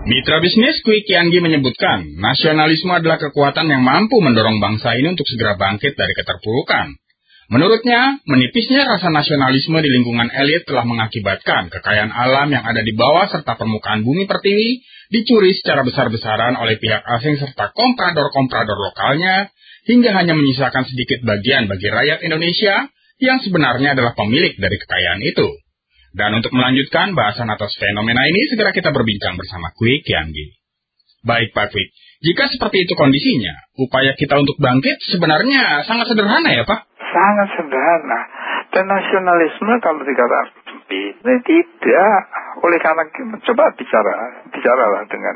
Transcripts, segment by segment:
Mitra bisnis Kwi Kiangi menyebutkan, nasionalisme adalah kekuatan yang mampu mendorong bangsa ini untuk segera bangkit dari keterpurukan. Menurutnya, menipisnya rasa nasionalisme di lingkungan elit telah mengakibatkan kekayaan alam yang ada di bawah serta permukaan bumi pertiwi dicuri secara besar-besaran oleh pihak asing serta komprador-komprador lokalnya, hingga hanya menyisakan sedikit bagian bagi rakyat Indonesia yang sebenarnya adalah pemilik dari kekayaan itu. Dan untuk melanjutkan bahasan atas fenomena ini, segera kita berbincang bersama Kwi Kiangi. Baik Pak Kwi, jika seperti itu kondisinya, upaya kita untuk bangkit sebenarnya sangat sederhana ya Pak? Sangat sederhana. Dan nasionalisme kalau dikatakan tidak. Oleh karena coba bicaralah dengan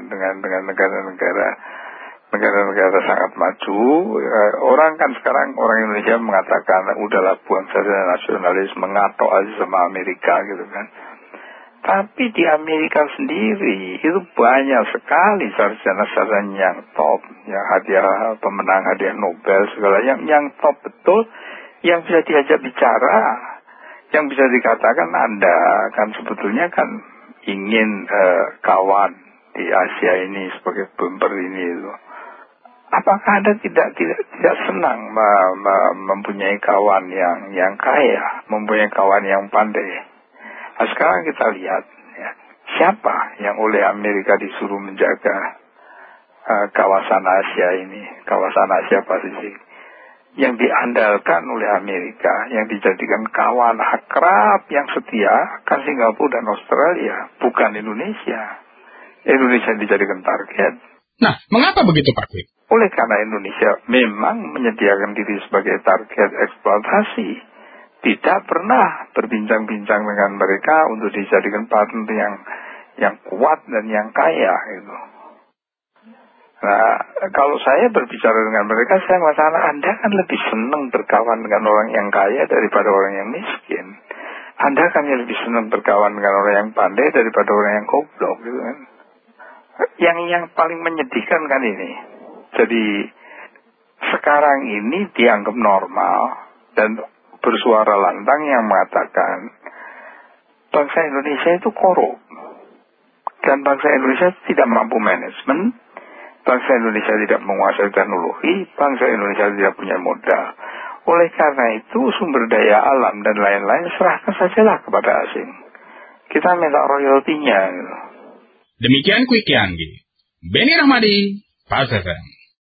negara-negara sangat maju. Orang kan sekarang orang Indonesia mengatakan udahlah buang saja nasionalis, mengatok aja sama Amerika gitu kan. Tapi di Amerika sendiri itu banyak sekali sarjana-sarjana yang top, yang pemenang hadiah Nobel segala yang top betul, yang bisa diajak bicara, yang bisa dikatakan Anda kan sebetulnya kan ingin kawan di Asia ini sebagai bumper ini itu. Apakah Anda tidak senang mempunyai kawan yang kaya, mempunyai kawan yang pandai? Nah, sekarang kita lihat ya, siapa yang oleh Amerika disuruh menjaga kawasan Asia ini, kawasan Asia Pasifik, yang diandalkan oleh Amerika, yang dijadikan kawan akrab yang setia kan Singapura dan Australia, bukan Indonesia. Indonesia dijadikan target. Nah, mengapa begitu Pak Kwi? Oleh karena Indonesia memang menyediakan diri sebagai target eksploitasi, tidak pernah berbincang-bincang dengan mereka untuk dijadikan partner yang kuat dan yang kaya gitu. Nah, kalau saya berbicara dengan mereka, saya mengatakan Anda kan lebih senang berkawan dengan orang yang kaya daripada orang yang miskin. Anda kan lebih senang berkawan dengan orang yang pandai daripada orang yang goblok gitu kan. Yang paling menyedihkan kan ini. Jadi sekarang ini dianggap normal dan bersuara lantang yang mengatakan bangsa Indonesia itu korup dan bangsa Indonesia tidak mampu manajemen, bangsa Indonesia tidak menguasai teknologi, bangsa Indonesia tidak punya modal. Oleh karena itu sumber daya alam dan lain-lain serahkan sajalah kepada asing. Kita minta royaltinya. Demikian Kwi Kiangi. Beni Rahmadi, Pas FM.